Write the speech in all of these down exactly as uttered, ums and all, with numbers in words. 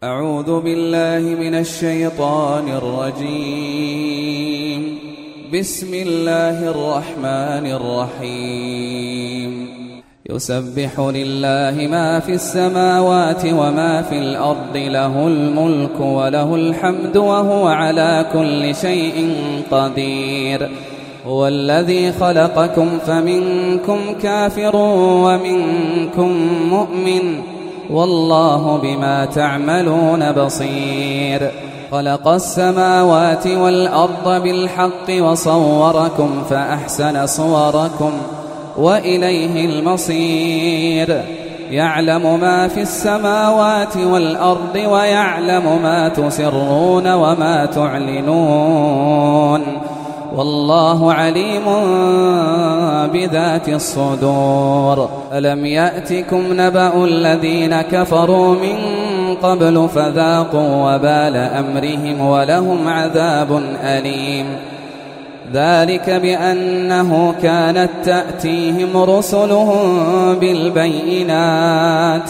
أعوذ بالله من الشيطان الرجيم. بسم الله الرحمن الرحيم. يسبح لله ما في السماوات وما في الأرض، له الملك وله الحمد وهو على كل شيء قدير. هو الذي خلقكم فمنكم كافر ومنكم مؤمن، والله بما تعملون بصير. خلق السماوات والأرض بالحق وصوركم فأحسن صوركم وإليه المصير. يعلم ما في السماوات والأرض ويعلم ما تسرون وما تعلنون، والله عليم بذات الصدور. ألم يأتكم نبأ الذين كفروا من قبل فذاقوا وبال أمرهم ولهم عذاب أليم. ذلك بأنه كانت تأتيهم رسلهم بالبينات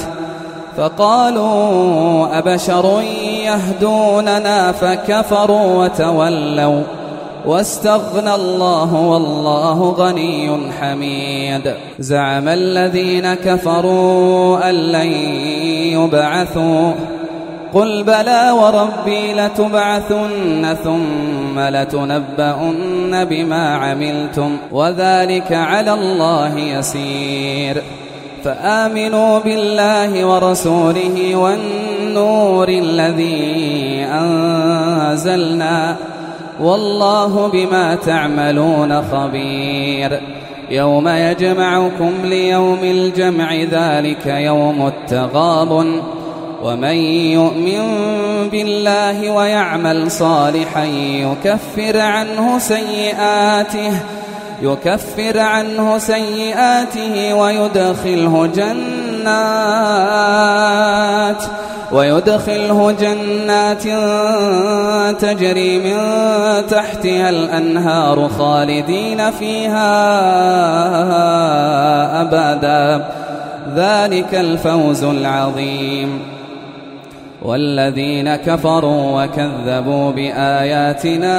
فقالوا أبشر يهدوننا فكفروا وتولوا واستغنى الله والله غني حميد. زعم الذين كفروا أن لن يبعثوا، قل بلى وربي لتبعثن ثم لتنبؤن بما عملتم وذلك على الله يسير. فآمنوا بالله ورسوله والنور الذي أنزلنا، والله بما تعملون خبير. يوم يجمعكم ليوم الجمع، ذلك يوم التغابن. ومن يؤمن بالله ويعمل صالحا يكفر عنه سيئاته يكفر عنه سيئاته ويدخله جنات ويدخله جنات تجري من تحتها الأنهار خالدين فيها أبدا، ذلك الفوز العظيم. والذين كفروا وكذبوا بآياتنا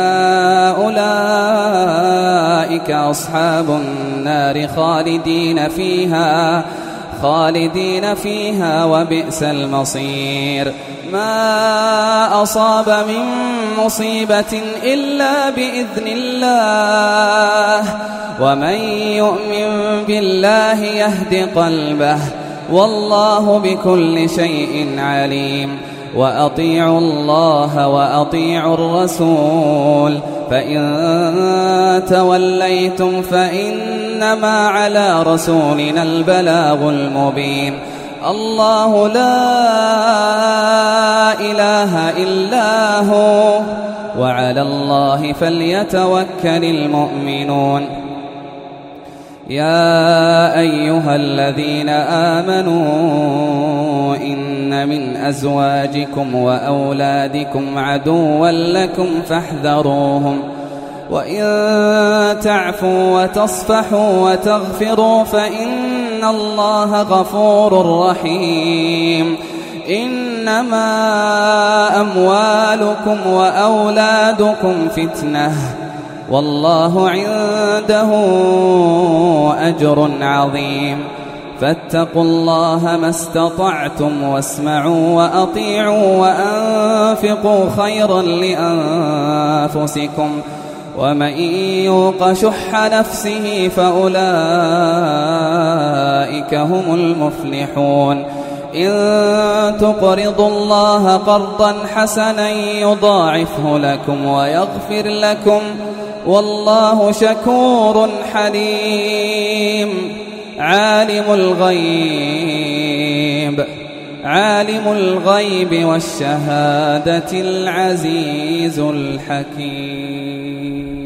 أولئك أصحاب النار خالدين فيها خالدين فيها وبئس المصير. ما أصاب من مصيبة إلا بإذن الله، ومن يؤمن بالله يهد قلبه، والله بكل شيء عليم. وأطيعوا الله وأطيعوا الرسول، فإن توليتم فإنما على رسولنا البلاغ المبين. الله لا إله إلا هو، وعلى الله فليتوكل المؤمنون. يا أيها الذين آمنوا إن من أزواجكم وأولادكم عدوا لكم فاحذروهم، وإن تعفوا وتصفحوا وتغفروا فإن الله غفور رحيم. إنما أموالكم وأولادكم فتنة، والله عنده أجر عظيم. فاتقوا الله ما استطعتم واسمعوا وأطيعوا وأنفقوا خيرا لأنفسكم، ومن يوق شح نفسه فأولئك هم المفلحون. إن تقرضوا الله قرضا حسنا يضاعفه لكم ويغفر لكم، والله شكور حليم. عالم الغيب عالم الغيب والشهادة العزيز الحكيم.